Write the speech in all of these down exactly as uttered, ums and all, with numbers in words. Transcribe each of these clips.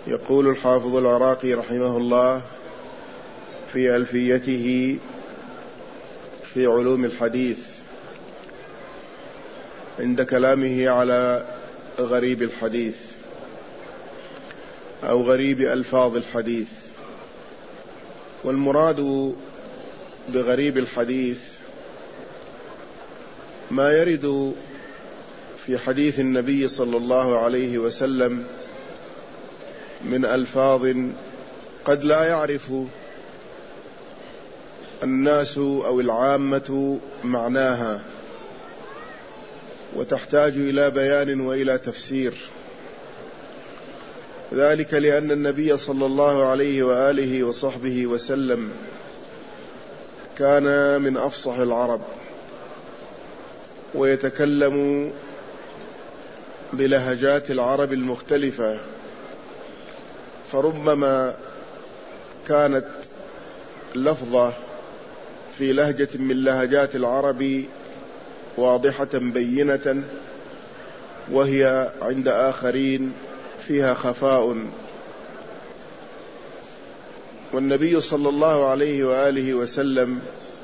يقول الحافظ العراقي رحمه الله في ألفيته في علوم الحديث عند كلامه على غريب الحديث أو غريب ألفاظ الحديث. والمراد بغريب الحديث ما يرد في حديث النبي صلى الله عليه وسلم من ألفاظ قد لا يعرف الناس أو العامة معناها، وتحتاج إلى بيان وإلى تفسير، ذلك لأن النبي صلى الله عليه وآله وصحبه وسلم كان من أفصح العرب، ويتكلم بلهجات العرب المختلفة، فربما كانت لفظة في لهجة من لهجات العرب واضحة بينة، وهي عند آخرين فيها خفاء. والنبي صلى الله عليه وآله وسلم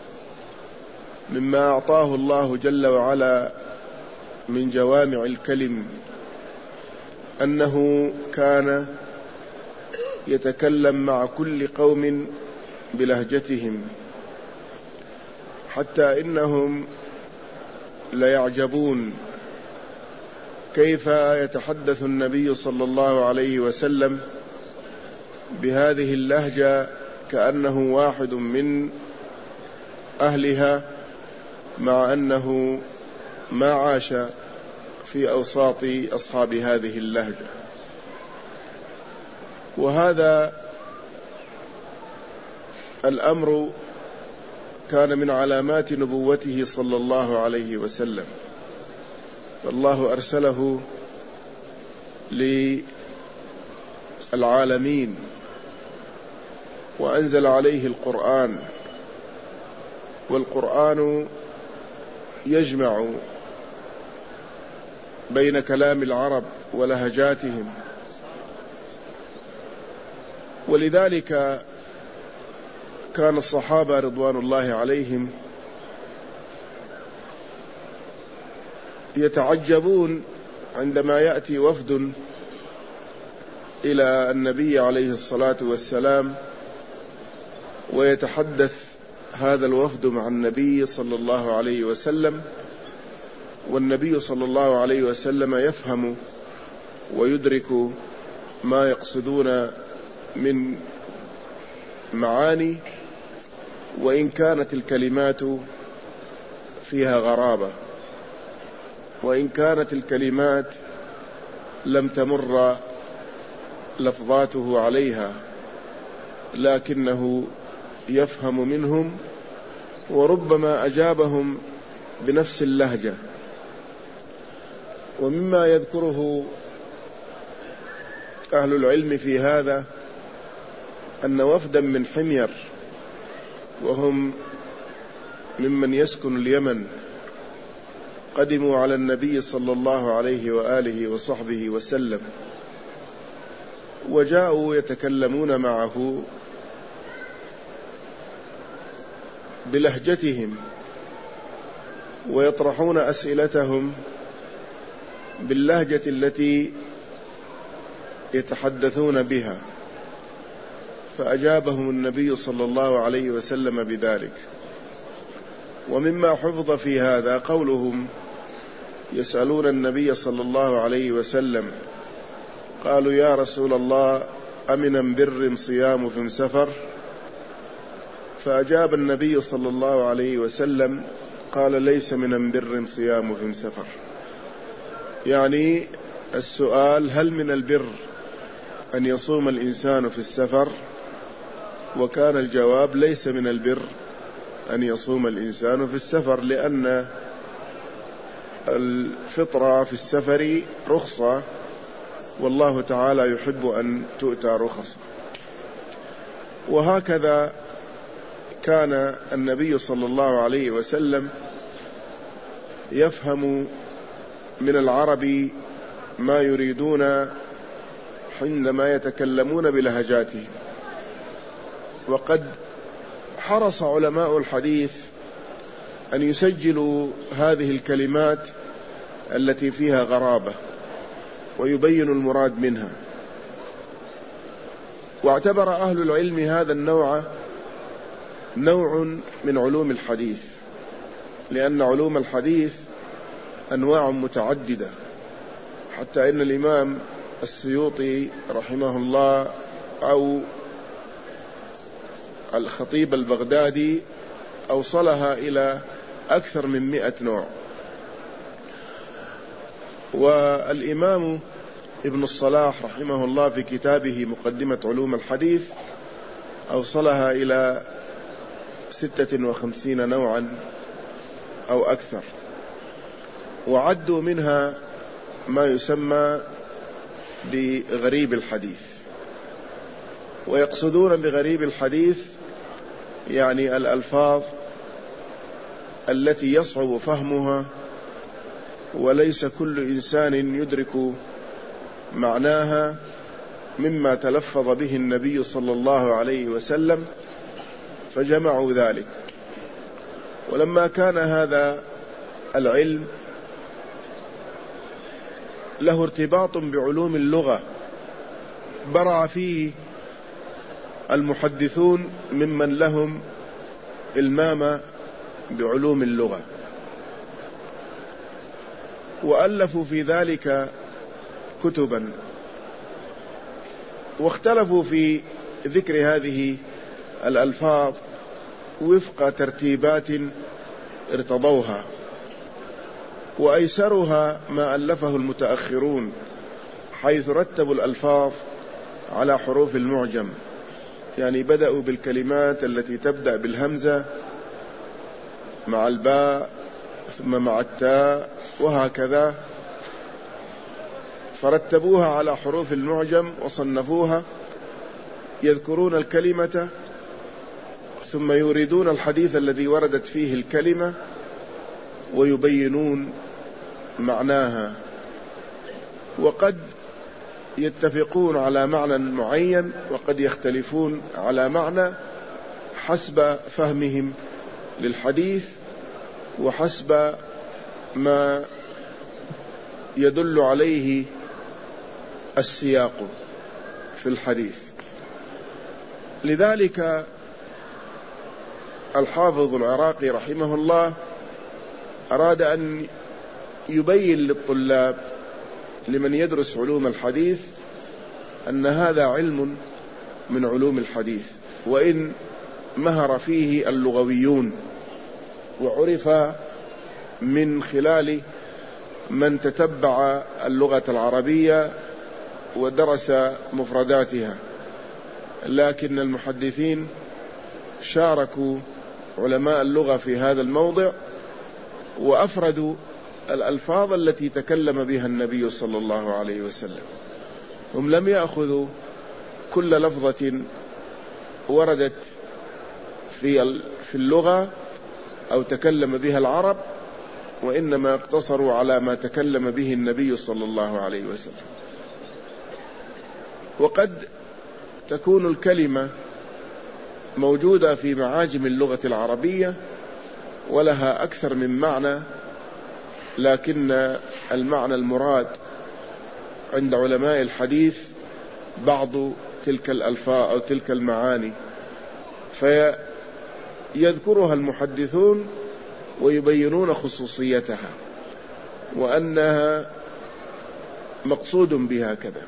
مما أعطاه الله جل وعلا من جوامع الكلم أنه كان يتكلم مع كل قوم بلهجتهم، حتى إنهم ليعجبون كيف يتحدث النبي صلى الله عليه وسلم بهذه اللهجة كأنه واحد من أهلها، مع أنه ما عاش في أوساط أصحاب هذه اللهجة. وهذا الأمر كان من علامات نبوته صلى الله عليه وسلم، فالله أرسله للعالمين وأنزل عليه القرآن، والقرآن يجمع بين كلام العرب ولهجاتهم. ولذلك كان الصحابة رضوان الله عليهم يتعجبون عندما يأتي وفد إلى النبي عليه الصلاة والسلام ويتحدث هذا الوفد مع النبي صلى الله عليه وسلم، والنبي صلى الله عليه وسلم يفهم ويدرك ما يقصدون من معاني، وإن كانت الكلمات فيها غرابة، وإن كانت الكلمات لم تمر لفظاته عليها، لكنه يفهم منهم، وربما أجابهم بنفس اللهجة. ومما يذكره أهل العلم في هذا أن وفدا من حمير، وهم ممن يسكن اليمن، قدموا على النبي صلى الله عليه وآله وصحبه وسلم، وجاءوا يتكلمون معه بلهجتهم، ويطرحون أسئلتهم باللهجة التي يتحدثون بها، فأجابهم النبي صلى الله عليه وسلم بذلك. ومما حفظ في هذا قولهم يسألون النبي صلى الله عليه وسلم، قالوا: يا رسول الله، أمن بر صيام في سفر؟ فأجاب النبي صلى الله عليه وسلم قال: ليس من بر صيام في سفر. يعني السؤال: هل من البر أن يصوم الإنسان في السفر؟ وكان الجواب: ليس من البر أن يصوم الإنسان في السفر، لأن الفطرة في السفر رخصة، والله تعالى يحب أن تؤتى رخصة. وهكذا كان النبي صلى الله عليه وسلم يفهم من العرب ما يريدون حينما يتكلمون بلهجاتهم. وقد حرص علماء الحديث أن يسجلوا هذه الكلمات التي فيها غرابة ويبين المراد منها. واعتبر أهل العلم هذا النوع نوع من علوم الحديث، لأن علوم الحديث أنواع متعددة، حتى إن الإمام السيوطي رحمه الله أو الخطيب البغدادي أوصلها إلى أكثر من مئة نوع. والإمام ابن الصلاح رحمه الله في كتابه مقدمة علوم الحديث أوصلها إلى ستة وخمسين نوعا أو أكثر، وعدوا منها ما يسمى بغريب الحديث. ويقصدون بغريب الحديث يعني الألفاظ التي يصعب فهمها وليس كل إنسان يدرك معناها مما تلفظ به النبي صلى الله عليه وسلم، فجمعوا ذلك. ولما كان هذا العلم له ارتباط بعلوم اللغة برع فيه المحدثون ممن لهم إلمام بعلوم اللغة، وألفوا في ذلك كتبا، واختلفوا في ذكر هذه الألفاظ وفق ترتيبات ارتضوها. وأيسرها ما ألفه المتأخرون، حيث رتبوا الألفاظ على حروف المعجم، يعني بدأوا بالكلمات التي تبدأ بالهمزة مع الباء ثم مع التاء وهكذا، فرتبوها على حروف المعجم وصنفوها، يذكرون الكلمة ثم يريدون الحديث الذي وردت فيه الكلمة ويبينون معناها. وقد يتفقون على معنى معين وقد يختلفون على معنى حسب فهمهم للحديث وحسب ما يدل عليه السياق في الحديث. لذلك الحافظ العراقي رحمه الله أراد أن يبين للطلاب لمن يدرس علوم الحديث أن هذا علم من علوم الحديث، وإن مهر فيه اللغويون وعرف من خلال من تتبع اللغة العربية ودرس مفرداتها، لكن المحدثين شاركوا علماء اللغة في هذا الموضع وأفردوا الألفاظ التي تكلم بها النبي صلى الله عليه وسلم. هم لم يأخذوا كل لفظة وردت في في اللغة أو تكلم بها العرب، وإنما اقتصروا على ما تكلم به النبي صلى الله عليه وسلم. وقد تكون الكلمة موجودة في معاجم اللغة العربية ولها أكثر من معنى، لكن المعنى المراد عند علماء الحديث بعض تلك الألفاظ أو تلك المعاني، فيذكرها المحدثون ويبينون خصوصيتها وأنها مقصود بها كذا.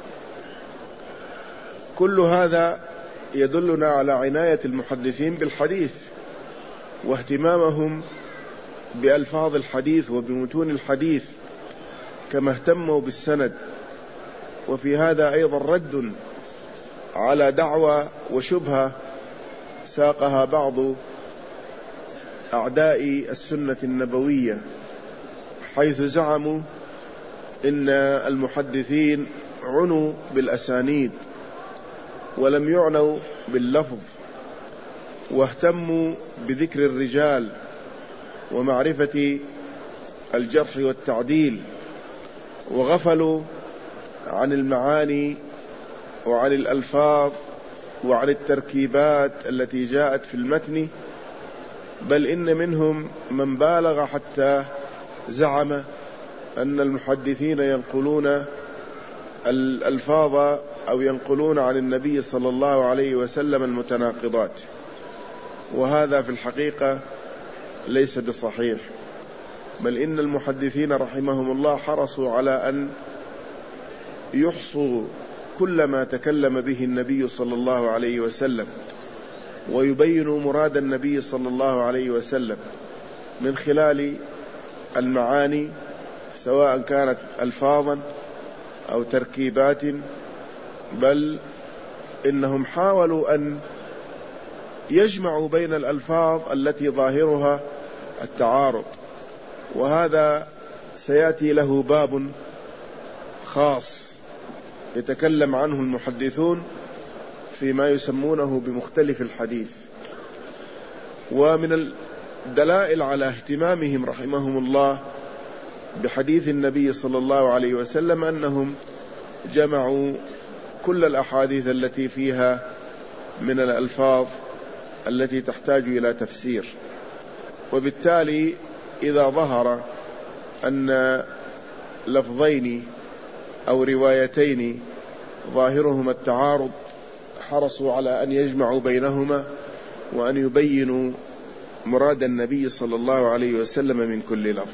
كل هذا يدلنا على عناية المحدثين بالحديث واهتمامهم بألفاظ الحديث وبمتون الحديث كما اهتموا بالسند. وفي هذا أيضا رد على دعوى وشبهة ساقها بعض أعداء السنة النبوية، حيث زعموا إن المحدثين عنوا بالأسانيد ولم يعنوا باللفظ، واهتموا بذكر الرجال ومعرفة الجرح والتعديل، وغفلوا عن المعاني وعن الألفاظ وعن التركيبات التي جاءت في المتن، بل إن منهم من بالغ حتى زعم أن المحدثين ينقلون الألفاظ أو ينقلون عن النبي صلى الله عليه وسلم المتناقضات، وهذا في الحقيقة ليس بصحيح، بل إن المحدثين رحمهم الله حرصوا على أن يحصوا كل ما تكلم به النبي صلى الله عليه وسلم، ويبينوا مراد النبي صلى الله عليه وسلم من خلال المعاني، سواء كانت ألفاظا أو تركيبات، بل إنهم حاولوا أن يجمعوا بين الألفاظ التي ظاهرها التعارض، وهذا سيأتي له باب خاص يتكلم عنه المحدثون فيما يسمونه بمختلف الحديث. ومن الدلائل على اهتمامهم رحمهم الله بحديث النبي صلى الله عليه وسلم أنهم جمعوا كل الأحاديث التي فيها من الألفاظ التي تحتاج إلى تفسير، وبالتالي إذا ظهر أن لفظين أو روايتين ظاهرهما التعارض حرصوا على أن يجمعوا بينهما وأن يبينوا مراد النبي صلى الله عليه وسلم من كل لفظ،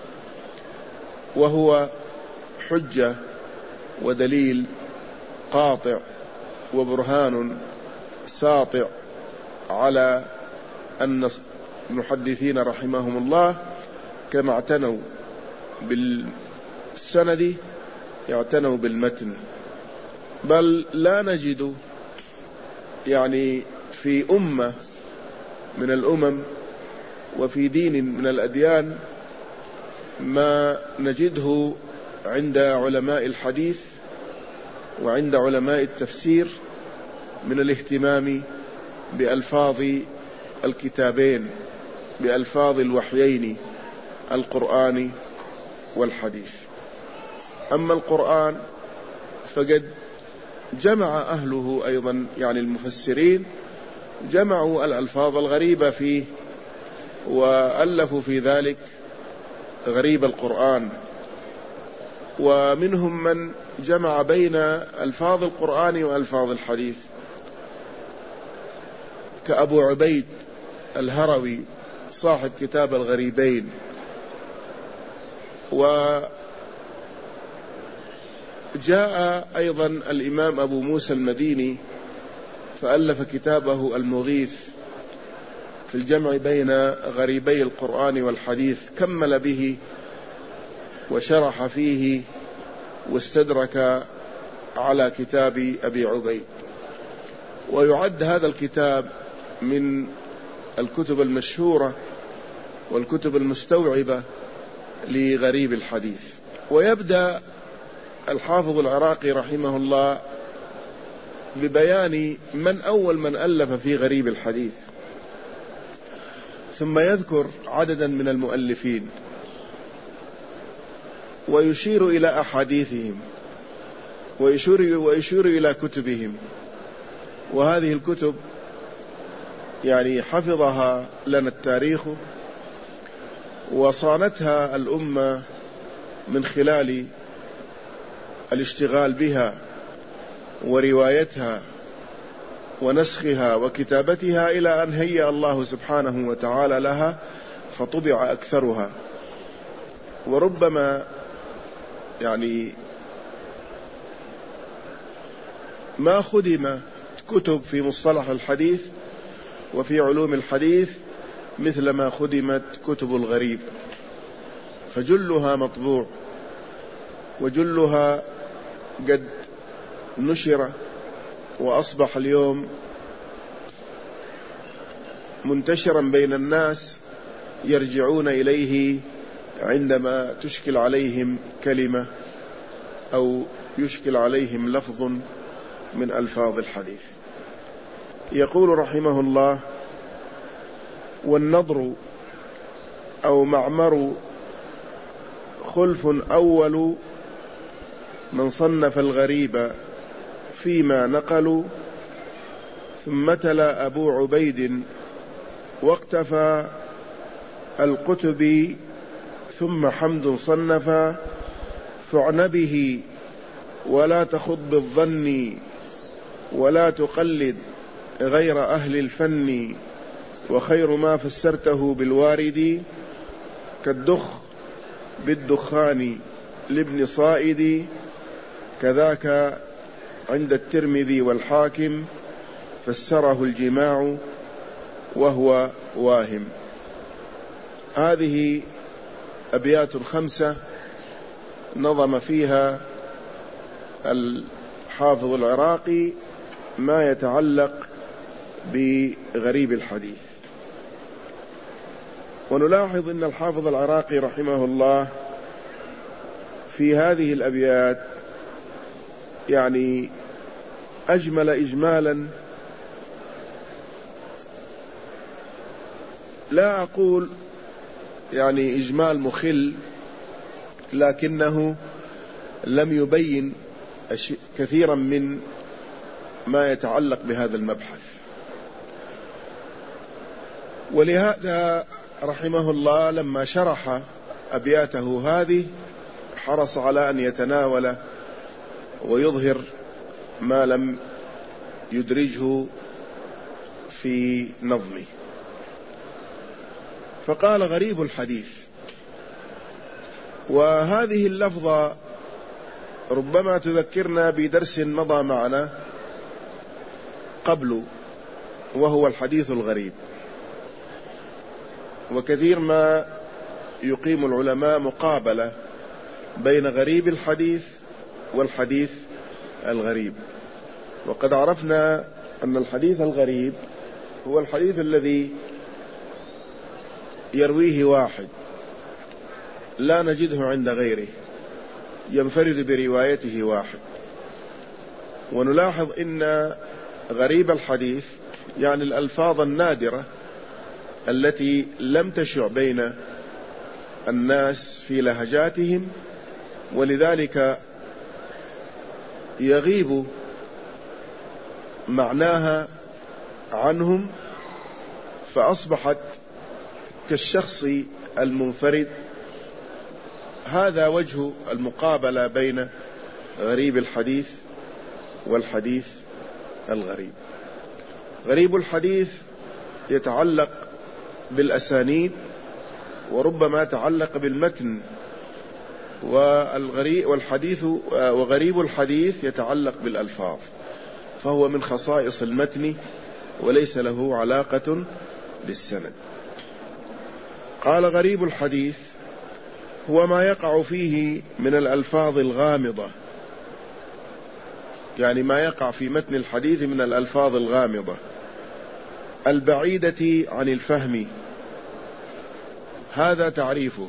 وهو حجة ودليل قاطع وبرهان ساطع على أن المحدثين رحمهم الله كما اعتنوا بالسند يعتنوا بالمتن، بل لا نجد يعني في أمة من الأمم وفي دين من الأديان ما نجده عند علماء الحديث وعند علماء التفسير من الاهتمام بألفاظ الكتابين، بألفاظ الوحيين القرآن والحديث. أما القرآن فقد جمع أهله أيضا، يعني المفسرين جمعوا الألفاظ الغريبة فيه وألفوا في ذلك غريب القرآن، ومنهم من جمع بين ألفاظ القرآن وألفاظ الحديث كأبو عبيد الهروي صاحب كتاب الغريبين. وجاء أيضا الإمام أبو موسى المديني فألف كتابه المغيث في الجمع بين غريبي القرآن والحديث، كمل به وشرح فيه واستدرك على كتاب أبي عبيد. ويعد هذا الكتاب من الكتب المشهورة والكتب المستوعبة لغريب الحديث. ويبدأ الحافظ العراقي رحمه الله ببيان من أول من ألف في غريب الحديث، ثم يذكر عددا من المؤلفين ويشير إلى أحاديثهم ويشير, ويشير إلى كتبهم. وهذه الكتب يعني حفظها لنا التاريخ وصانتها الأمة من خلال الاشتغال بها وروايتها ونسخها وكتابتها، إلى أن هيأ الله سبحانه وتعالى لها فطبع أكثرها. وربما يعني ما خدم كتب في مصطلح الحديث وفي علوم الحديث مثل ما خدمت كتب الغريب، فجلها مطبوع وجلها قد نشر وأصبح اليوم منتشرا بين الناس يرجعون إليه عندما تشكل عليهم كلمة أو يشكل عليهم لفظ من ألفاظ الحديث. يقول رحمه الله: والنضر أو معمر خلف أول من صنف الغريب فيما نقلوا. ثم تلا أبو عبيد واقتفى القتبي ثم حمد صنفا فاعن به ولا تخض بالظن ولا تقلد غير أهل الفن وخير ما فسرته بالوارد كالدخ بالدخان لابن صائد كذاك عند الترمذي والحاكم فسره الجماع وهو واهم. هذه أبيات خمسة نظم فيها الحافظ العراقي ما يتعلق بغريب الحديث. ونلاحظ أن الحافظ العراقي رحمه الله في هذه الأبيات يعني أجمل إجمالا، لا أقول يعني إجمال مخل، لكنه لم يبين كثيرا من ما يتعلق بهذا المبحث. ولهذا رحمه الله لما شرح أبياته هذه حرص على أن يتناول ويظهر ما لم يدرجه في نظمه. فقال غريب الحديث، وهذه اللفظة ربما تذكرنا بدرس مضى معنا قبل، وهو الحديث الغريب. وكثير ما يقيم العلماء مقابلة بين غريب الحديث والحديث الغريب. وقد عرفنا أن الحديث الغريب هو الحديث الذي يرويه واحد لا نجده عند غيره، ينفرد بروايته واحد. ونلاحظ أن غريب الحديث يعني الألفاظ النادرة التي لم تشع بين الناس في لهجاتهم، ولذلك يغيب معناها عنهم، فأصبحت كالشخص المنفرد. هذا وجه المقابلة بين غريب الحديث والحديث الغريب. غريب الحديث يتعلق بالأسانيد وربما تعلق بالمتن، والحديث وغريب الحديث يتعلق بالألفاظ، فهو من خصائص المتن وليس له علاقة بالسند. قال غريب الحديث هو ما يقع فيه من الألفاظ الغامضة، يعني ما يقع في متن الحديث من الألفاظ الغامضة البعيدة عن الفهم. هذا تعريفه.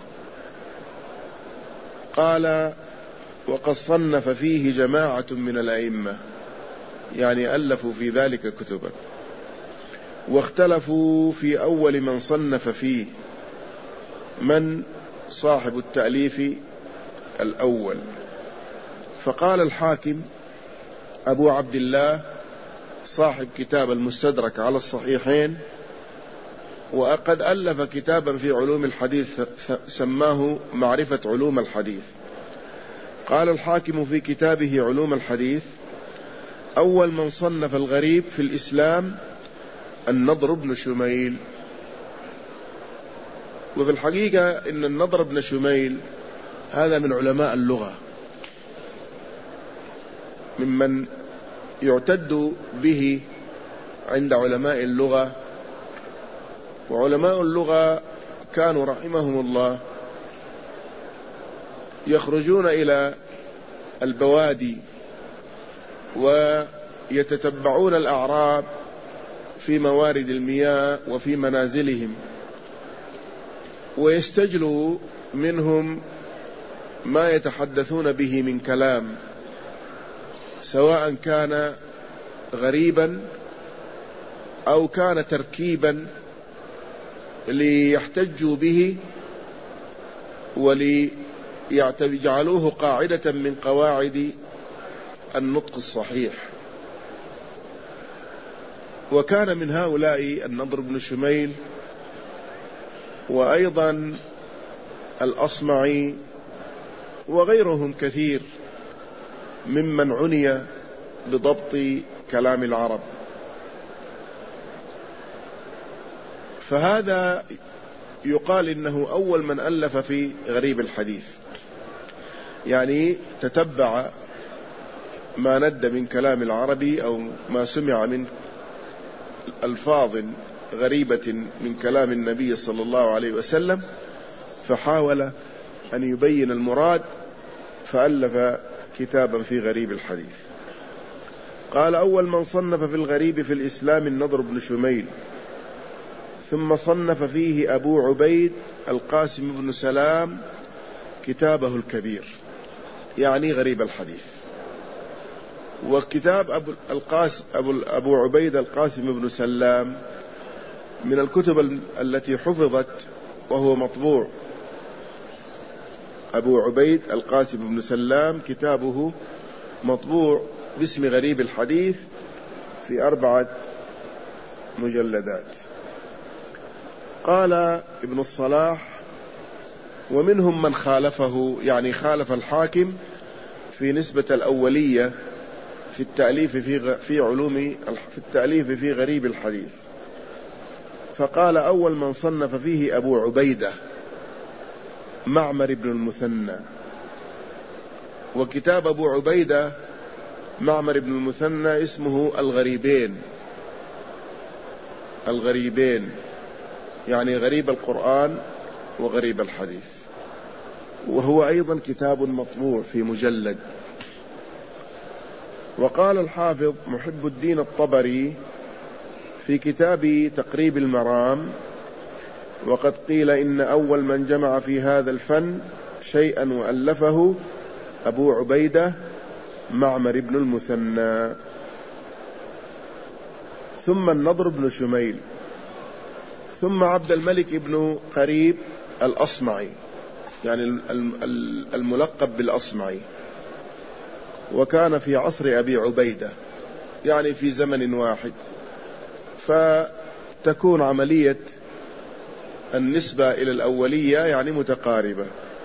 قال وقد صنف فيه جماعة من الأئمة، يعني ألفوا في ذلك كتبا، واختلفوا في أول من صنف فيه، من صاحب التأليف الأول. فقال الحاكم أبو عبد الله صاحب كتاب المستدرك على الصحيحين، وقد ألف كتابا في علوم الحديث سماه معرفة علوم الحديث. قال الحاكم في كتابه علوم الحديث أول من صنف الغريب في الإسلام النضر بن شميل. وفي الحقيقة إن النضر بن شميل هذا من علماء اللغة، ممن يعتد به عند علماء اللغة. وعلماء اللغة كانوا رحمهم الله يخرجون إلى البوادي ويتتبعون الأعراب في موارد المياه وفي منازلهم، ويستجلوا منهم ما يتحدثون به من كلام، سواء كان غريبا أو كان تركيبا ليحتجوا به وليجعلوه قاعدة من قواعد النطق الصحيح. وكان من هؤلاء النضر بن شميل وأيضا الأصمعي وغيرهم كثير ممن عني بضبط كلام العرب. فهذا يقال إنه أول من ألف في غريب الحديث، يعني تتبع ما ند من كلام العربي أو ما سمع من ألفاظ غريبة من كلام النبي صلى الله عليه وسلم، فحاول أن يبين المراد فألف كتابا في غريب الحديث. قال: أول من صنف في الغريب في الإسلام النضر بن شميل، ثم صنف فيه أبو عبيد القاسم بن سلام كتابه الكبير، يعني غريب الحديث. وكتاب أبو, القاسم أبو, أبو عبيد القاسم بن سلام من الكتب التي حفظت وهو مطبوع. أبو عبيد القاسم بن سلام كتابه مطبوع باسم غريب الحديث في أربعة مجلدات. قال ابن الصلاح: ومنهم من خالفه، يعني خالف الحاكم في نسبة الأولية في التأليف في في علوم في التأليف في غريب الحديث، فقال: أول من صنف فيه أبو عبيدة معمر بن المثنى. وكتاب أبو عبيدة معمر بن المثنى اسمه الغريبين، الغريبين يعني غريب القرآن وغريب الحديث، وهو أيضا كتاب مطبوع في مجلد. وقال الحافظ محب الدين الطبري في كتاب تقريب المرام: وقد قيل إن أول من جمع في هذا الفن شيئا وألفه أبو عبيدة معمر بن المثنى. ثم النضر بن شميل، ثم عبد الملك بن قريب الأصمعي، يعني الملقب بالأصمعي، وكان في عصر أبي عبيدة، يعني في زمن واحد، فتكون عملية النسبة إلى الأولية يعني متقاربة.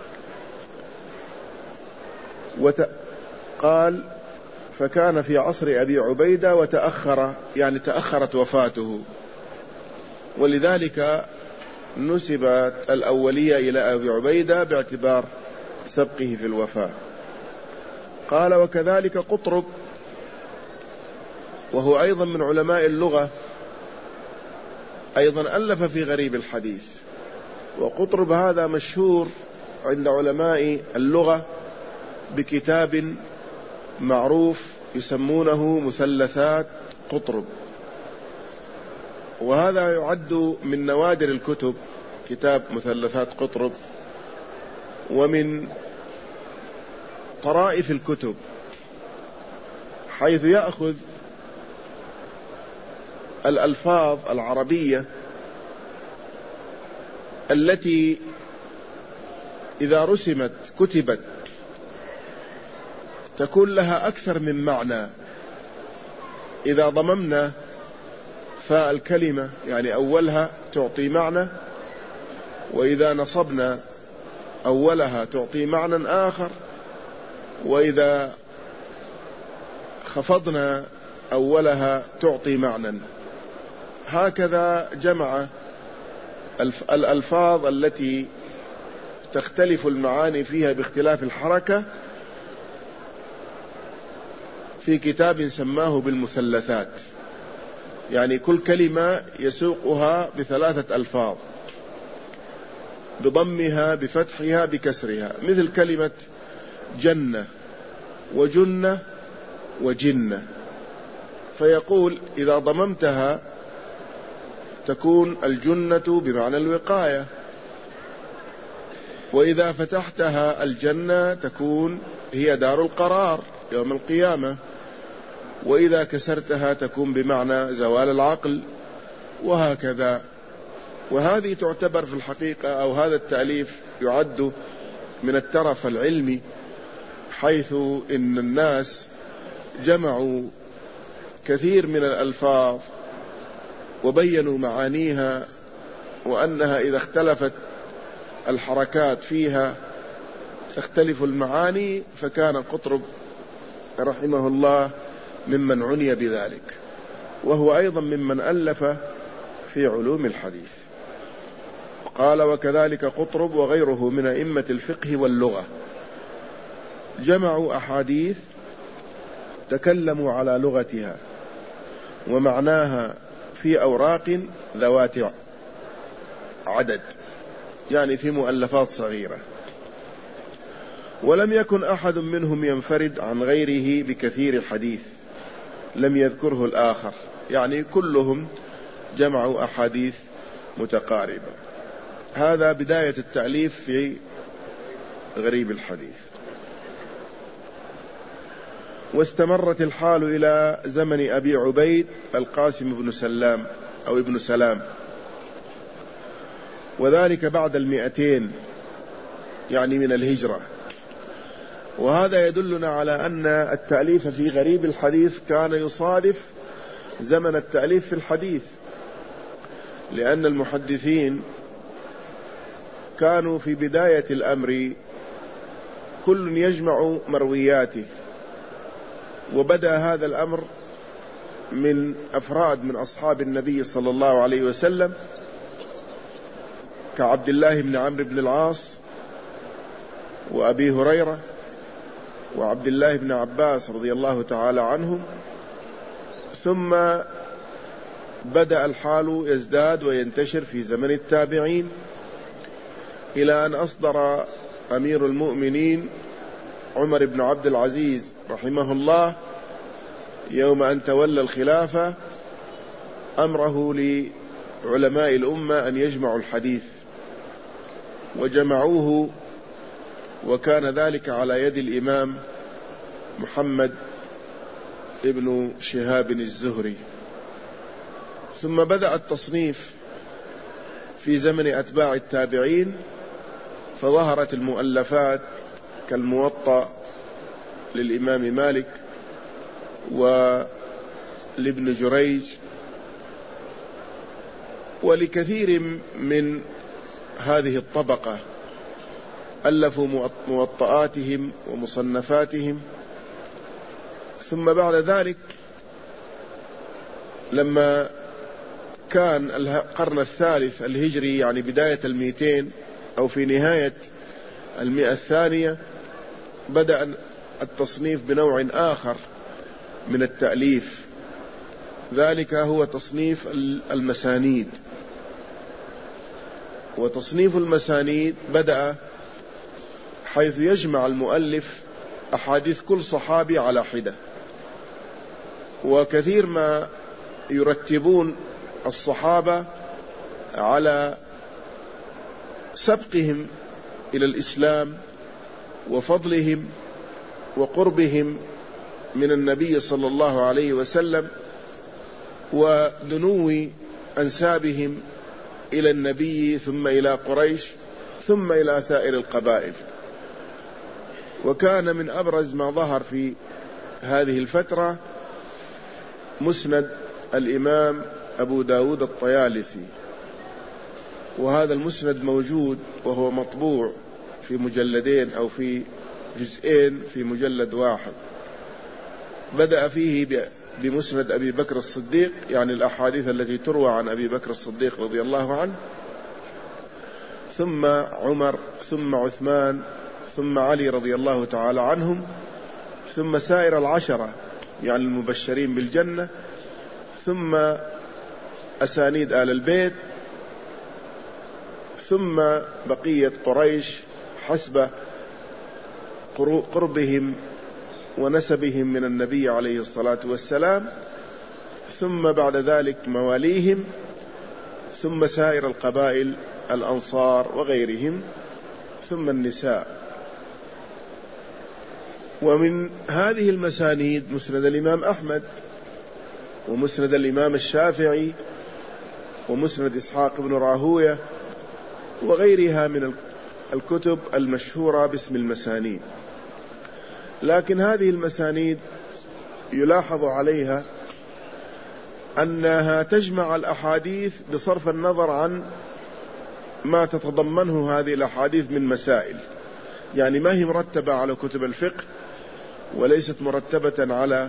وقال: فكان في عصر أبي عبيدة وتأخر، يعني تأخرت وفاته، ولذلك نسبت الأولية إلى أبي عبيدة باعتبار سبقه في الوفاة. قال: وكذلك قطرب، وهو أيضا من علماء اللغة، أيضا ألف في غريب الحديث. وقطرب هذا مشهور عند علماء اللغة بكتاب معروف يسمونه مثلثات قطرب، وهذا يعد من نوادر الكتب، كتاب مثلثات قطرب، ومن طرائف الكتب، حيث يأخذ الألفاظ العربية التي إذا رسمت كتبت تكون لها أكثر من معنى. إذا ضممنا فاء الكلمة يعني أولها تعطي معنى، وإذا نصبنا أولها تعطي معنى آخر، وإذا خفضنا أولها تعطي معنى. هكذا جمع الألفاظ التي تختلف المعاني فيها باختلاف الحركة في كتاب سماه بالمثلثات، يعني كل كلمة يسوقها بثلاثة ألفاظ، بضمها بفتحها بكسرها، مثل كلمة جنة وجنة وجنة، فيقول إذا ضممتها تكون الجنة بمعنى الوقاية، وإذا فتحتها الجنة تكون هي دار القرار يوم القيامة، وإذا كسرتها تكون بمعنى زوال العقل، وهكذا. وهذه تعتبر في الحقيقة، أو هذا التأليف يعد من الترف العلمي، حيث إن الناس جمعوا كثير من الألفاظ وبينوا معانيها، وأنها إذا اختلفت الحركات فيها تختلف المعاني، فكان قطرب رحمه الله ممن عني بذلك، وهو أيضا ممن ألف في علوم الحديث. قال: وكذلك قطرب وغيره من أئمة الفقه واللغة جمعوا أحاديث تكلموا على لغتها ومعناها في أوراق ذوات عدد، يعني في مؤلفات صغيرة، ولم يكن أحد منهم ينفرد عن غيره بكثير الحديث لم يذكره الآخر، يعني كلهم جمعوا أحاديث متقاربة. هذا بداية التأليف في غريب الحديث. واستمرت الحال إلى زمن أبي عبيد القاسم بن سلام أو ابن سلام، وذلك بعد المئتين يعني من الهجرة. وهذا يدلنا على أن التأليف في غريب الحديث كان يصادف زمن التأليف في الحديث، لأن المحدثين كانوا في بداية الأمر كل يجمع مروياته، وبدأ هذا الأمر من أفراد من أصحاب النبي صلى الله عليه وسلم كعبد الله بن عمرو بن العاص وأبي هريرة وعبد الله بن عباس رضي الله تعالى عنهم، ثم بدأ الحال يزداد وينتشر في زمن التابعين، إلى أن أصدر أمير المؤمنين عمر بن عبد العزيز رحمه الله يوم أن تولى الخلافة أمره لعلماء الأمة أن يجمعوا الحديث، وجمعوه، وكان ذلك على يد الإمام محمد ابن شهاب الزهري. ثم بدأ التصنيف في زمن أتباع التابعين، فظهرت المؤلفات كالموطأ للإمام مالك ولابن جريج ولكثير من هذه الطبقة ألفوا موطئاتهم ومصنفاتهم. ثم بعد ذلك لما كان القرن الثالث الهجري، يعني بداية المئتين أو في نهاية المئة الثانية، بدأ التصنيف بنوع آخر من التأليف، ذلك هو تصنيف المسانيد. وتصنيف المسانيد بدأ حيث يجمع المؤلف أحاديث كل صحابي على حدة، وكثير ما يرتبون الصحابة على سبقهم إلى الإسلام وفضلهم وقربهم من النبي صلى الله عليه وسلم ودنو أنسابهم إلى النبي ثم إلى قريش ثم إلى سائر القبائل. وكان من أبرز ما ظهر في هذه الفترة مسند الإمام أبو داود الطيالسي، وهذا المسند موجود وهو مطبوع في مجلدين أو في جزئين في مجلد واحد. بدأ فيه بمسند أبي بكر الصديق، يعني الأحاديث التي تروى عن أبي بكر الصديق رضي الله عنه، ثم عمر، ثم عثمان، ثم علي رضي الله تعالى عنهم، ثم سائر العشرة يعني المبشرين بالجنة، ثم أسانيد آل البيت، ثم بقية قريش حسب قربهم ونسبهم من النبي عليه الصلاة والسلام، ثم بعد ذلك مواليهم، ثم سائر القبائل الأنصار وغيرهم، ثم النساء. ومن هذه المسانيد مسند الإمام أحمد، ومسند الإمام الشافعي، ومسند إسحاق بن راهوية، وغيرها من الكتب المشهورة باسم المسانيد. لكن هذه المسانيد يلاحظ عليها أنها تجمع الأحاديث بصرف النظر عن ما تتضمنه هذه الأحاديث من مسائل، يعني ما هي مرتبة على كتب الفقه وليست مرتبة على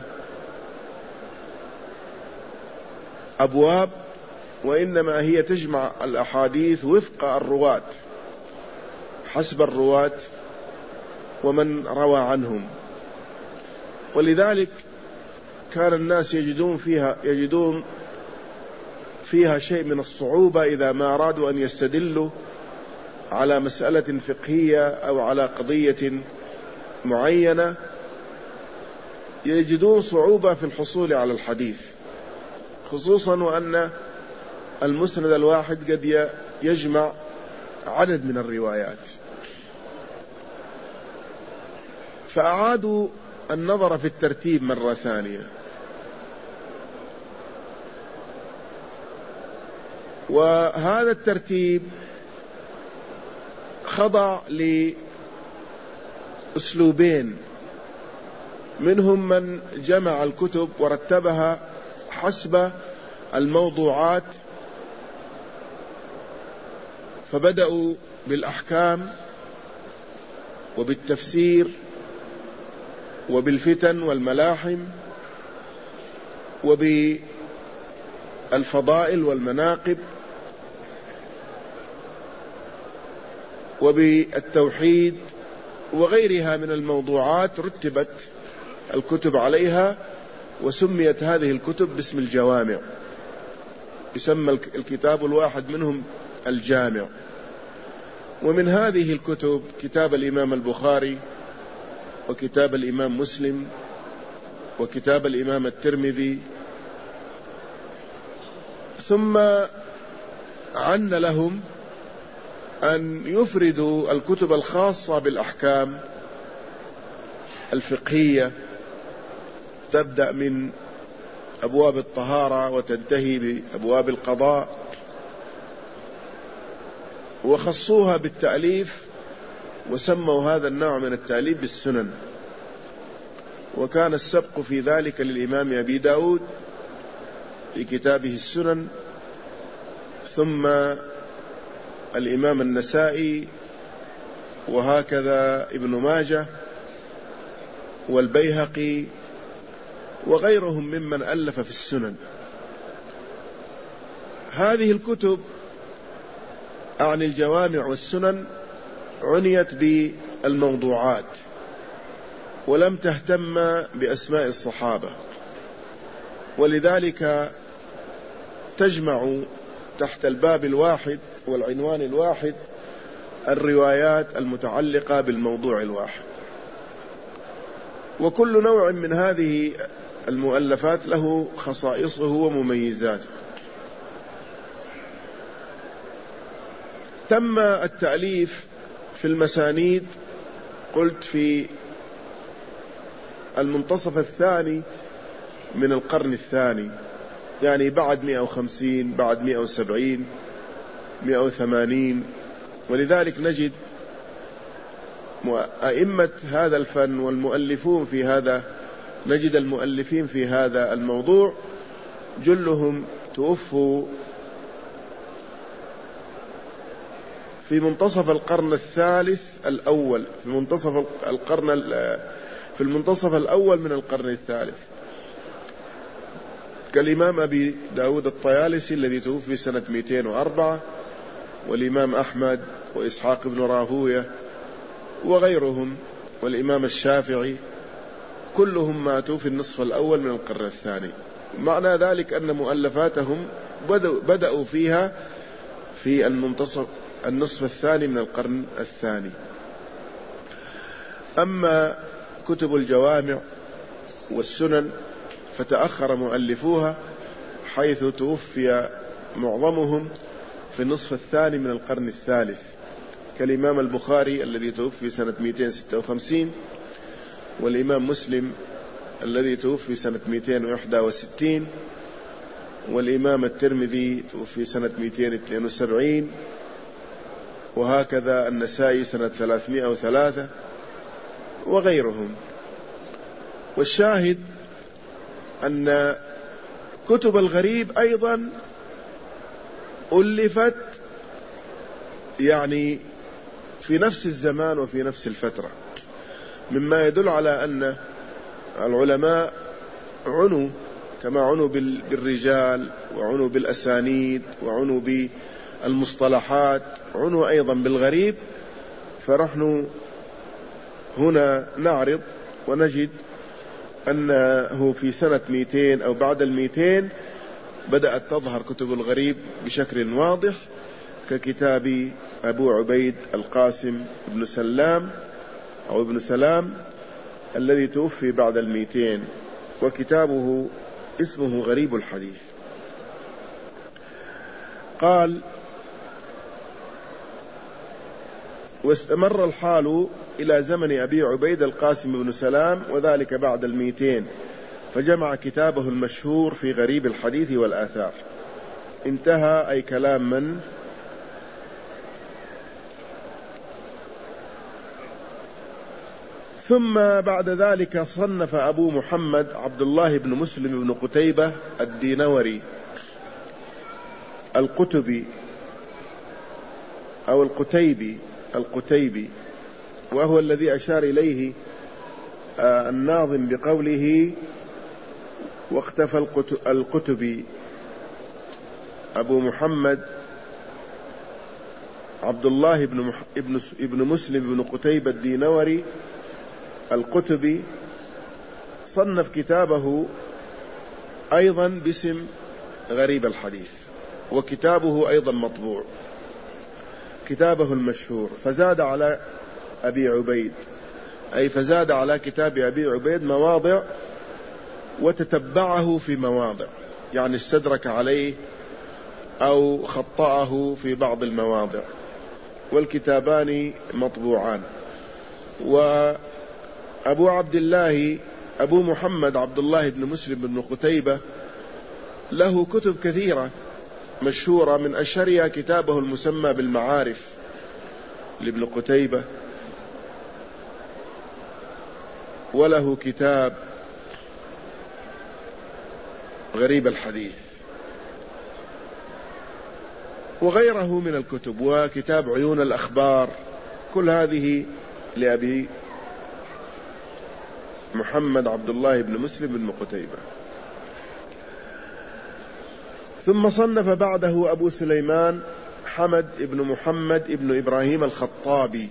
أبواب، وإنما هي تجمع الأحاديث وفق الرواة حسب الرواة ومن روى عنهم. ولذلك كان الناس يجدون فيها يجدون فيها شيء من الصعوبة إذا ما أرادوا أن يستدلوا على مسألة فقهية أو على قضية معينة، يجدون صعوبة في الحصول على الحديث، خصوصا وأن المسند الواحد قد يجمع عدد من الروايات. فأعادوا النظر في الترتيب مرة ثانية، وهذا الترتيب خضع لأسلوبين، منهم من جمع الكتب ورتبها حسب الموضوعات، فبدأوا بالأحكام وبالتفسير وبالفتن والملاحم وبالفضائل والمناقب وبالتوحيد وغيرها من الموضوعات، رتبت الكتب عليها، وسميت هذه الكتب باسم الجوامع. يسمى الكتاب الواحد منهم الجامع. ومن هذه الكتب كتاب الإمام البخاري، وكتاب الإمام مسلم، وكتاب الإمام الترمذي. ثم عن لهم أن يفردوا الكتب الخاصة بالأحكام الفقهية، تبدأ من أبواب الطهارة وتنتهي بأبواب القضاء، وخصوها بالتأليف وسموا هذا النوع من التأليف بالسنن. وكان السبق في ذلك للإمام أبي داود في كتابه السنن، ثم الإمام النسائي، وهكذا ابن ماجه والبيهقي وغيرهم ممن ألف في السنن. هذه الكتب عن الجوامع والسنن عنيت بالموضوعات ولم تهتم بأسماء الصحابة، ولذلك تجمع تحت الباب الواحد والعنوان الواحد الروايات المتعلقة بالموضوع الواحد. وكل نوع من هذه المؤلفات له خصائصه ومميزاته. تم التأليف في المسانيد قلت في المنتصف الثاني من القرن الثاني، يعني بعد مئة وخمسين، بعد مئة وسبعين، مئة وثمانين. ولذلك نجد أئمة هذا الفن والمؤلفون في هذا نجد المؤلفين في هذا الموضوع جلهم توفوا في منتصف القرن الثالث الأول، في منتصف القرن في المنتصف الأول من القرن الثالث، كالإمام أبي داود الطيالسي الذي توفي سنة مئتين وأربعة، والإمام أحمد وإسحاق بن راهوية وغيرهم، والإمام الشافعي، كلهم ماتوا في النصف الأول من القرن الثاني. معنى ذلك أن مؤلفاتهم بدأوا فيها في المنتصف النصف الثاني من القرن الثاني. أما كتب الجوامع والسنن فتأخر مؤلفوها، حيث توفي معظمهم في النصف الثاني من القرن الثالث، كالإمام البخاري الذي توفي سنة مئتين وستة وخمسين، والإمام مسلم الذي توفي سنة مئتين وواحد وستين، والإمام الترمذي توفي سنة مئتين واثنين وسبعين، وهكذا النسائي سنة ثلاثمائة وثلاثة وغيرهم. والشاهد أن كتب الغريب أيضا ألفت يعني في نفس الزمان وفي نفس الفترة، مما يدل على أن العلماء عنوا كما عنوا بالرجال وعنوا بالأسانيد وعنوا بالمصطلحات، عنوا أيضا بالغريب. فنحن هنا نعرض ونجد أنه في سنة مئتين أو بعد المئتين بدأت تظهر كتب الغريب بشكل واضح، ككتاب أبو عبيد القاسم بن سلام أو ابن سلام الذي توفي بعد المئتين، وكتابه اسمه غريب الحديث. قال: واستمر الحال إلى زمن أبي عبيد القاسم بن سلام وذلك بعد المئتين، فجمع كتابه المشهور في غريب الحديث والآثار. انتهى أي كلام من؟ ثم بعد ذلك صنف أبو محمد عبد الله بن مسلم بن قتيبة الدينوري القتبي أو القتيبي القتيبي وهو الذي أشار إليه الناظم بقوله: واختفى القتبي. أبو محمد عبد الله بن, مح... ابن... ابن مسلم بن قتيبة الدينوري القتبي صنف كتابه أيضا باسم غريب الحديث، وكتابه أيضا مطبوع، كتابه المشهور. فزاد على أبي عبيد، أي فزاد على كتاب أبي عبيد مواضع وتتبعه في مواضع، يعني استدرك عليه أو خطأه في بعض المواضع، والكتابان مطبوعان. وأبو عبد الله أبو محمد عبد الله بن مسلم بن قتيبة له كتب كثيرة مشهورة، من أشهرها كتابه المسمى بالمعارف لابن قتيبة، وله كتاب غريب الحديث، وغيره من الكتب، وكتاب عيون الأخبار. كل هذه لأبي محمد عبد الله بن مسلم بن قتيبة. ثم صنف بعده أبو سليمان حمد بن محمد بن إبراهيم الخطابي،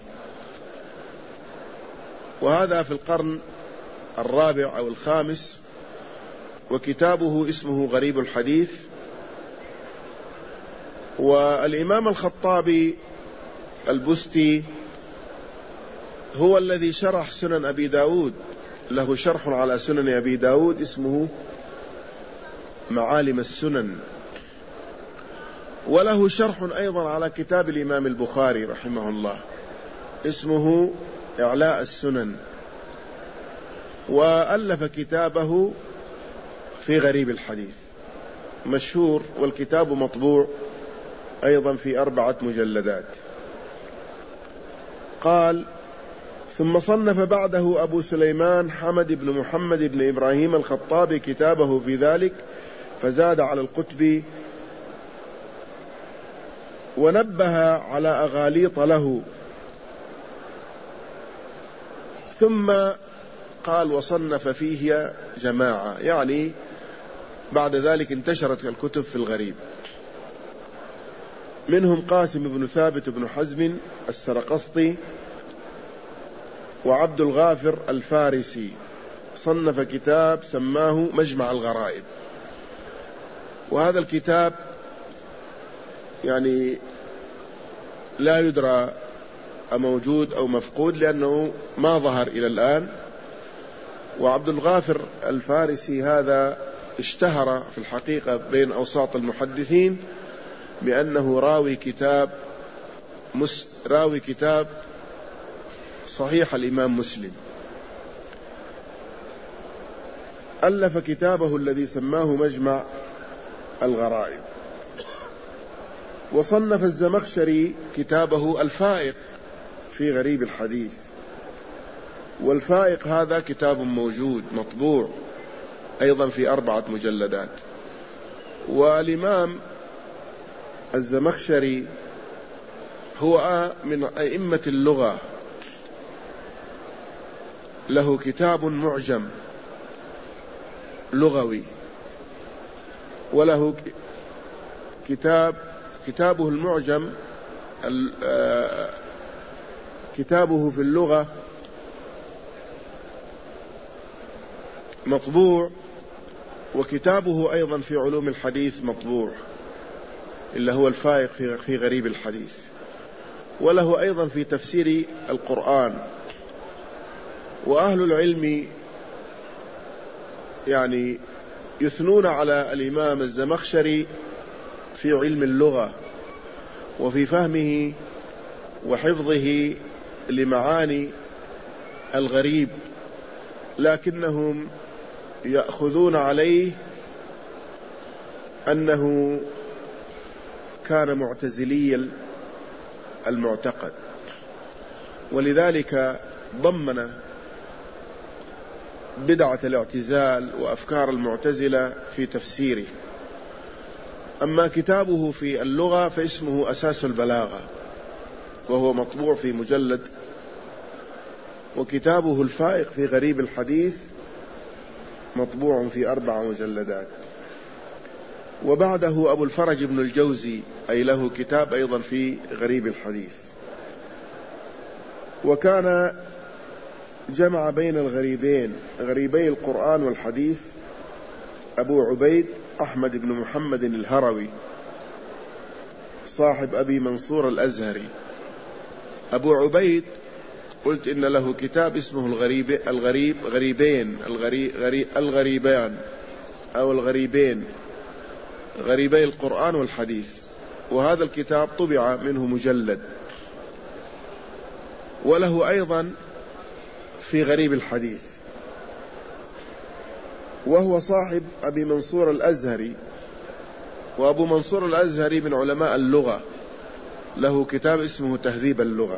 وهذا في القرن الرابع أو الخامس، وكتابه اسمه غريب الحديث. والإمام الخطابي البستي هو الذي شرح سنن أبي داود، له شرح على سنن أبي داود اسمه معالم السنن، وله شرح أيضا على كتاب الإمام البخاري رحمه الله اسمه إعلاء السنن، وألف كتابه في غريب الحديث مشهور، والكتاب مطبوع أيضا في أربعة مجلدات. قال: ثم صنف بعده أبو سليمان حمد بن محمد بن إبراهيم الخطابي كتابه في ذلك، فزاد على القتبي ونبه على أغاليط له. ثم قال: وصنف فيه جماعة، يعني بعد ذلك انتشرت الكتب في الغريب، منهم قاسم بن ثابت بن حزم السرقسطي وعبد الغافر الفارسي، صنف كتاب سماه مجمع الغرائب. وهذا الكتاب يعني لا يدرى موجود أو مفقود لأنه ما ظهر إلى الآن. وعبد الغافر الفارسي هذا اشتهر في الحقيقة بين أوساط المحدثين بأنه راوي كتاب مس راوي كتاب صحيح الإمام مسلم. ألف كتابه الذي سماه مجمع الغرائب. وصنف الزمخشري كتابه الفائق في غريب الحديث، والفائق هذا كتاب موجود مطبوع أيضا في أربعة مجلدات. والإمام الزمخشري هو من أئمة اللغة، له كتاب معجم لغوي، وله كتاب كتابه المعجم كتابه في اللغة مطبوع، وكتابه أيضا في علوم الحديث مطبوع إلا هو الفائق في غريب الحديث، وله أيضا في تفسير القرآن. وأهل العلم يعني يثنون على الإمام الزمخشري في علم اللغة وفي فهمه وحفظه لمعاني الغريب، لكنهم يأخذون عليه أنه كان معتزلي المعتقد، ولذلك ضمن بدعة الاعتزال وأفكار المعتزلة في تفسيره. أما كتابه في اللغة فاسمه أساس البلاغة، وهو مطبوع في مجلد، وكتابه الفائق في غريب الحديث مطبوع في أربع مجلدات. وبعده أبو الفرج بن الجوزي أي له كتاب أيضا في غريب الحديث. وكان جمع بين الغريبين، غريبي القرآن والحديث، أبو عبيد أحمد بن محمد الهروي صاحب أبي منصور الأزهري. أبو عبيد قلت إن له كتاب اسمه الغريب الغريب غريبين الغريب غريب الغريبان أو الغريبين، غريبي القرآن والحديث، وهذا الكتاب طبع منه مجلد. وله أيضا في غريب الحديث، وهو صاحب أبي منصور الأزهري. وأبو منصور الأزهري من علماء اللغة، له كتاب اسمه تهذيب اللغة.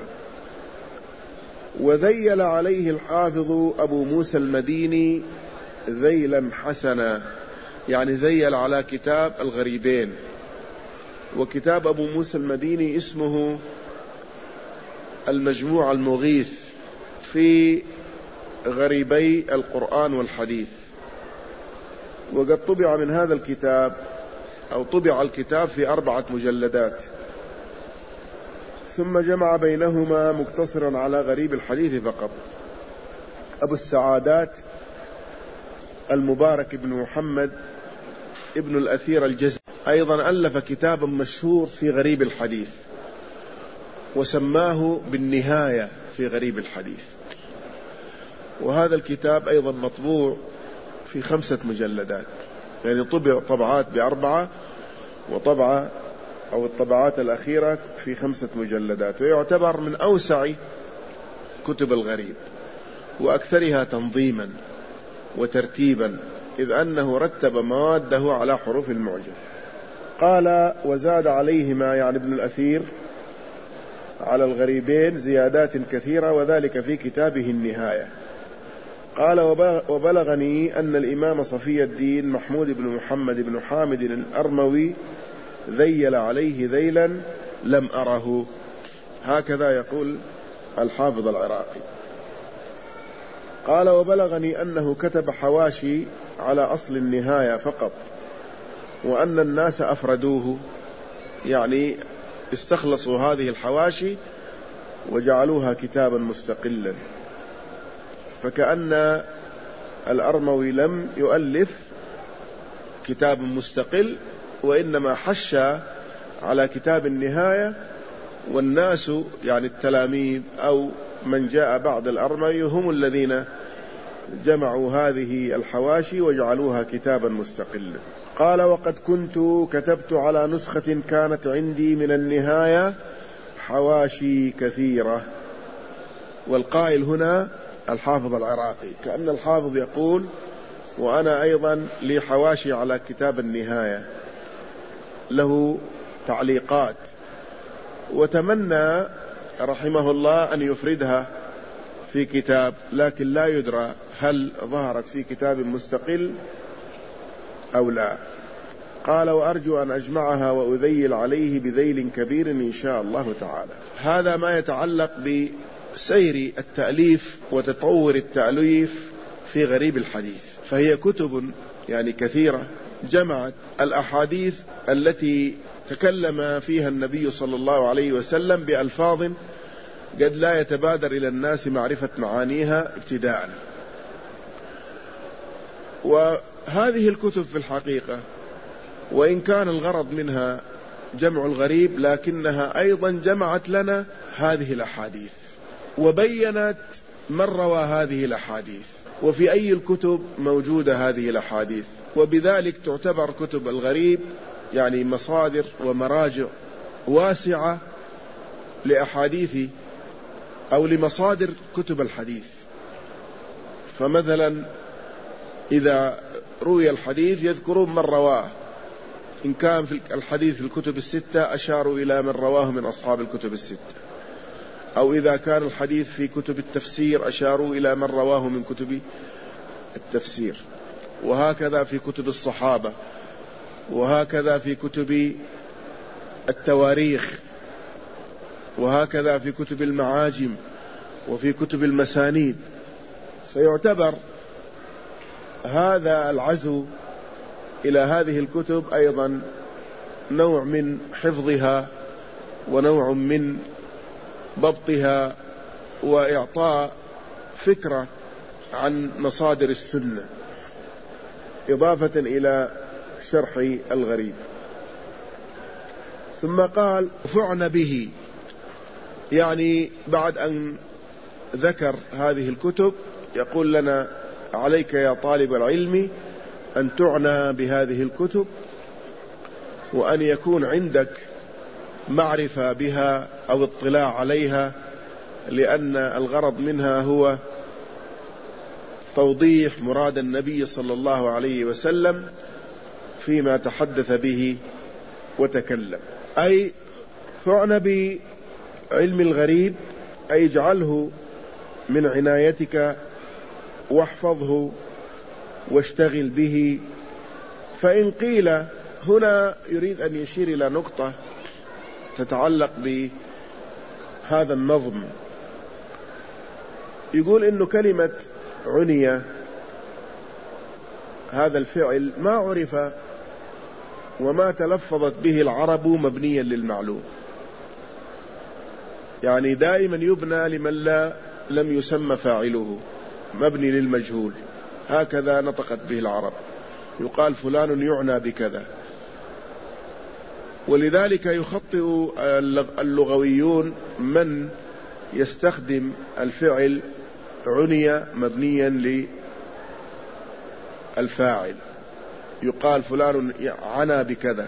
وذيل عليه الحافظ أبو موسى المديني ذيلا حسنا، يعني ذيل على كتاب الغريبين. وكتاب أبو موسى المديني اسمه المجموع المغيث في غريبي القرآن والحديث. وقد طبع من هذا الكتاب أو طبع الكتاب في أربعة مجلدات، ثم جمع بينهما مقتصرا على غريب الحديث فقط. أبو السعادات المبارك بن محمد ابن الأثير الجزري أيضا ألف كتابا مشهور في غريب الحديث، وسماه بالنهاية في غريب الحديث. وهذا الكتاب أيضا مطبوع في خمسة مجلدات، يعني طبع طبعات بأربعة، وطبعة أو الطبعات الأخيرة في خمسة مجلدات، ويعتبر من أوسع كتب الغريب وأكثرها تنظيما وترتيبا، إذ أنه رتب مواده على حروف المعجم. قال: وزاد عليهما، يعني ابن الأثير، على الغريبين زيادات كثيرة، وذلك في كتابه النهاية. قال: وبلغني أن الإمام صفي الدين محمود بن محمد بن حامد الأرموي ذيل عليه ذيلا لم أره. هكذا يقول الحافظ العراقي. قال: وبلغني أنه كتب حواشي على أصل النهاية فقط، وأن الناس أفردوه، يعني استخلصوا هذه الحواشي وجعلوها كتابا مستقلا، فكأن الأرموي لم يؤلف كتاب مستقل، وإنما حشى على كتاب النهاية، والناس يعني التلاميذ أو من جاء بعد الأرموي هم الذين جمعوا هذه الحواشي وجعلوها كتابا مستقلا. قال: وقد كنت كتبت على نسخة كانت عندي من النهاية حواشي كثيرة. والقائل هنا الحافظ العراقي، كأن الحافظ يقول: وأنا أيضا لي حواشي على كتاب النهاية، له تعليقات، وتمنى رحمه الله أن يفردها في كتاب، لكن لا يدرى هل ظهرت في كتاب مستقل أو لا. قال وأرجو أن أجمعها وأذيل عليه بذيل كبير إن شاء الله تعالى. هذا ما يتعلق بسير التأليف وتطور التأليف في غريب الحديث. فهي كتب يعني كثيرة جمعت الأحاديث التي تكلم فيها النبي صلى الله عليه وسلم بألفاظ قد لا يتبادر إلى الناس معرفة معانيها ابتداء. وهذه الكتب في الحقيقة وإن كان الغرض منها جمع الغريب لكنها أيضا جمعت لنا هذه الأحاديث وبينت من روى هذه الأحاديث وفي أي الكتب موجودة هذه الأحاديث. وبذلك تعتبر كتب الغريب يعني مصادر ومراجع واسعة لأحاديث أو لمصادر كتب الحديث. فمثلا إذا روي الحديث يذكرون من رواه، إن كان في الحديث في الكتب الستة أشاروا إلى من رواه من أصحاب الكتب الستة، أو إذا كان الحديث في كتب التفسير أشاروا إلى من رواه من كتب التفسير، وهكذا في كتب الصحابة، وهكذا في كتب التواريخ، وهكذا في كتب المعاجم وفي كتب المسانيد. فيعتبر هذا العزو إلى هذه الكتب أيضا نوع من حفظها ونوع من ضبطها وإعطاء فكرة عن مصادر السنة إضافة إلى شرح الغريب. ثم قال فعن به، يعني بعد أن ذكر هذه الكتب يقول لنا عليك يا طالب العلم أن تعنى بهذه الكتب وأن يكون عندك معرفة بها أو اطلاع عليها، لأن الغرض منها هو توضيح مراد النبي صلى الله عليه وسلم فيما تحدث به وتكلم. أي فعن بعلم الغريب أي اجعله من عنايتك واحفظه واشتغل به. فإن قيل، هنا يريد أن يشير إلى نقطة تتعلق بهذا النظم. يقول إنه كلمة عني هذا الفعل ما عرف وما تلفظت به العرب مبنيا للمعلوم، يعني دائما يبنى لمن لا لم يسمى فاعله، مبني للمجهول، هكذا نطقت به العرب، يقال فلان يعنى بكذا. ولذلك يخطئ اللغويون من يستخدم الفعل عني مبنيا للفاعل، يقال فلان عنى بكذا،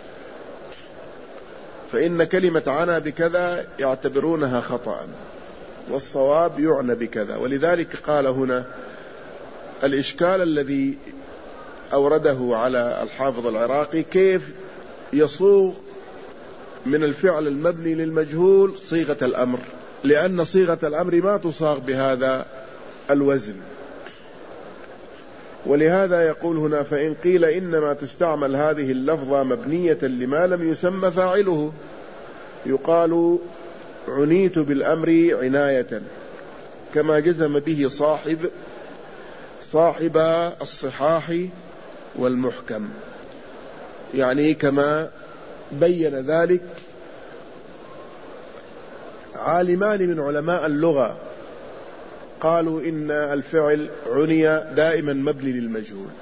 فإن كلمة عنى بكذا يعتبرونها خطأ، والصواب يعنى بكذا. ولذلك قال هنا الإشكال الذي أورده على الحافظ العراقي كيف يصوغ من الفعل المبني للمجهول صيغة الأمر، لأن صيغة الأمر ما تصاغ بهذا الوزن. ولهذا يقول هنا فإن قيل إنما تستعمل هذه اللفظة مبنية لما لم يسمى فاعله، يقال عنيت بالأمر عناية، كما جزم به صاحب صاحب الصحاح والمحكم، يعني كما بين ذلك عالمان من علماء اللغة، قالوا إن الفعل عني دائما مبني للمجهول،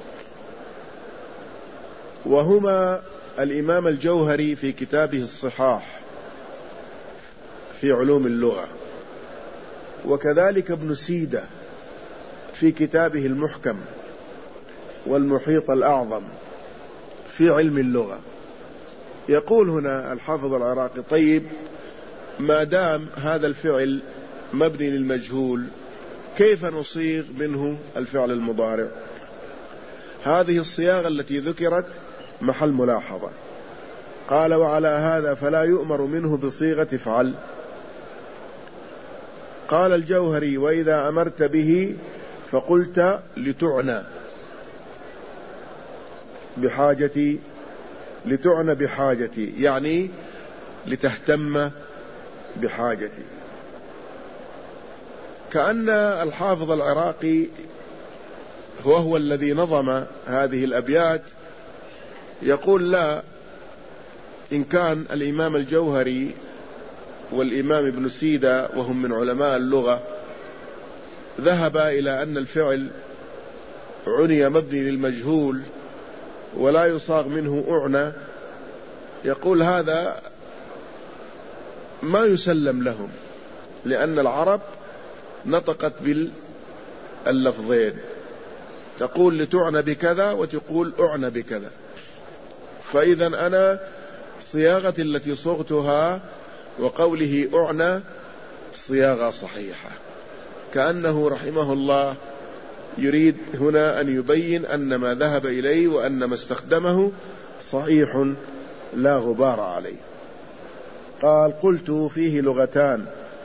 وهما الإمام الجوهري في كتابه الصحاح في علوم اللغة، وكذلك ابن سيدة في كتابه المحكم والمحيط الأعظم في علم اللغة. يقول هنا الحافظ العراقي طيب ما دام هذا الفعل مبني للمجهول كيف نصيغ منه الفعل المضارع؟ هذه الصياغة التي ذكرت محل ملاحظة. قال وعلى هذا فلا يؤمر منه بصيغة افعل. قال الجوهري وإذا أمرت به فقلت لتعنى بحاجة لتعنى بحاجتي، يعني لتهتم بحاجتي. كأن الحافظ العراقي هو هو الذي نظم هذه الأبيات يقول لا، إن كان الإمام الجوهري والإمام ابن سيدة وهم من علماء اللغة ذهبا إلى أن الفعل عني مبني للمجهول ولا يصاغ منه أعنى، يقول هذا ما يسلم لهم، لأن العرب نطقت باللفظين، تقول لتعنى بكذا وتقول أعنى بكذا. فإذا أنا صياغتي التي صغتها وقوله أعنى صياغة صحيحة. كأنه رحمه الله يريد هنا أن يبين أن ما ذهب إليه وأن ما استخدمه صحيح لا غبار عليه. قال قلت فيه لغتان،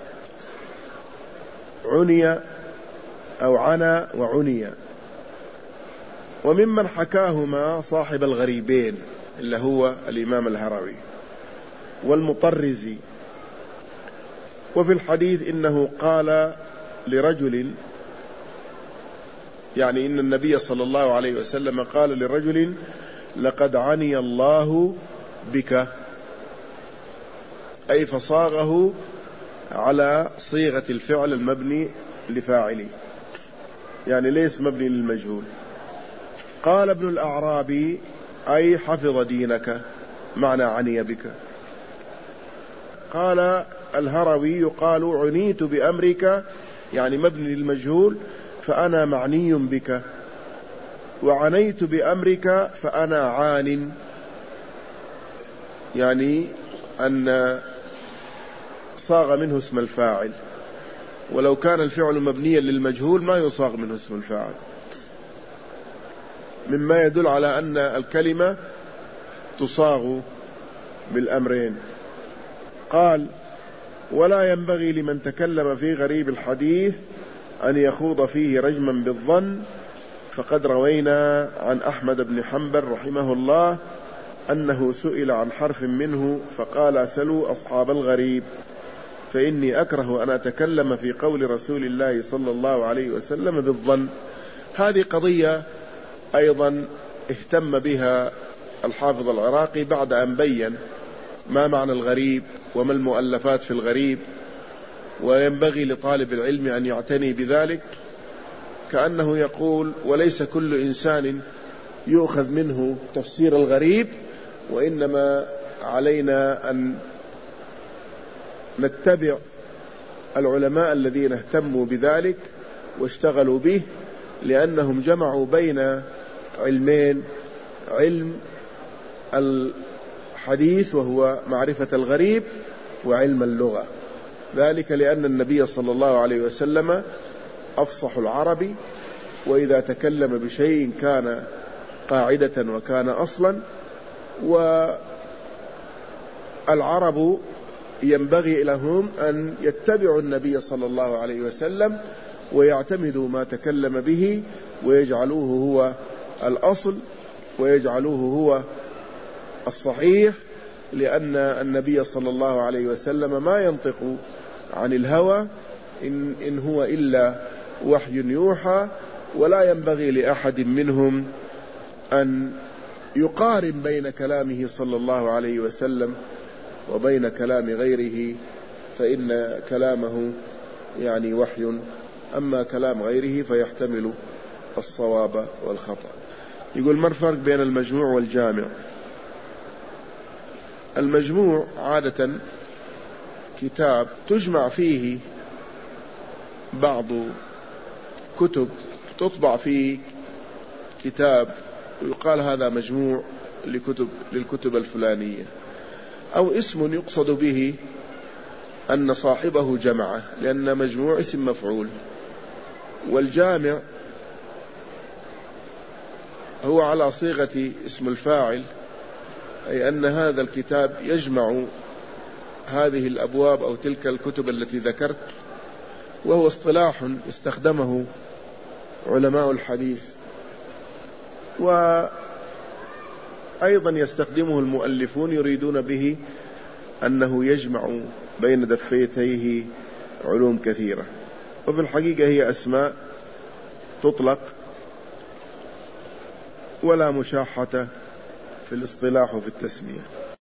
عني أو عنا وعني، وممن حكاهما صاحب الغريبين اللي هو الإمام الهروي والمطرزي. وفي الحديث إنه قال لرجل، يعني إن النبي صلى الله عليه وسلم قال لرجل لقد عني الله بك، أي فصاغه على صيغة الفعل المبني لفاعله، يعني ليس مبني للمجهول. قال ابن الأعرابي أي حفظ دينك، معنى عني بك. قال الهروي يقال عنيت بأمرك، يعني مبني للمجهول، فأنا معني بك، وعنيت بأمرك فأنا عان، يعني أن صاغ منه اسم الفاعل، ولو كان الفعل مبنيا للمجهول ما يصاغ منه اسم الفاعل، مما يدل على أن الكلمة تصاغ بالأمرين. قال ولا ينبغي لمن تكلم في غريب الحديث أن يخوض فيه رجما بالظن، فقد روينا عن أحمد بن حنبل رحمه الله أنه سئل عن حرف منه فقال سلوا أصحاب الغريب، فإني أكره أن أتكلم في قول رسول الله صلى الله عليه وسلم بالظن. هذه قضية أيضا اهتم بها الحافظ العراقي بعد أن بين ما معنى الغريب وما المؤلفات في الغريب، وينبغي لطالب العلم أن يعتني بذلك. كأنه يقول وليس كل إنسان يؤخذ منه تفسير الغريب، وإنما علينا أن نتبع العلماء الذين اهتموا بذلك واشتغلوا به، لأنهم جمعوا بين علمين، علم الحديث وهو معرفة الغريب، وعلم اللغة. ذلك لأن النبي صلى الله عليه وسلم أفصح العرب، وإذا تكلم بشيء كان قاعدة وكان أصلا، والعرب ينبغي لهم أن يتبعوا النبي صلى الله عليه وسلم ويعتمدوا ما تكلم به ويجعلوه هو الأصل ويجعلوه هو الصحيح، لأن النبي صلى الله عليه وسلم ما ينطق عن الهوى، إن, إن هو إلا وحي يوحى، ولا ينبغي لأحد منهم أن يقارن بين كلامه صلى الله عليه وسلم وبين كلام غيره، فإن كلامه يعني وحي، أما كلام غيره فيحتمل الصواب والخطأ. يقول ما الفرق بين المجموع والجامع؟ المجموع عادة كتاب تجمع فيه بعض كتب، تطبع فيه كتاب ويقال هذا مجموع لكتب للكتب الفلانية، أو اسم يقصد به أن صاحبه جمعه، لأن مجموع اسم مفعول. والجامع هو على صيغة اسم الفاعل، أي أن هذا الكتاب يجمع هذه الأبواب أو تلك الكتب التي ذكرت، وهو اصطلاح استخدمه علماء الحديث. أيضا يستخدمه المؤلفون يريدون به أنه يجمع بين دفتيه علوم كثيرة، وفي الحقيقة هي أسماء تطلق ولا مشاحة في الاصطلاح وفي التسمية.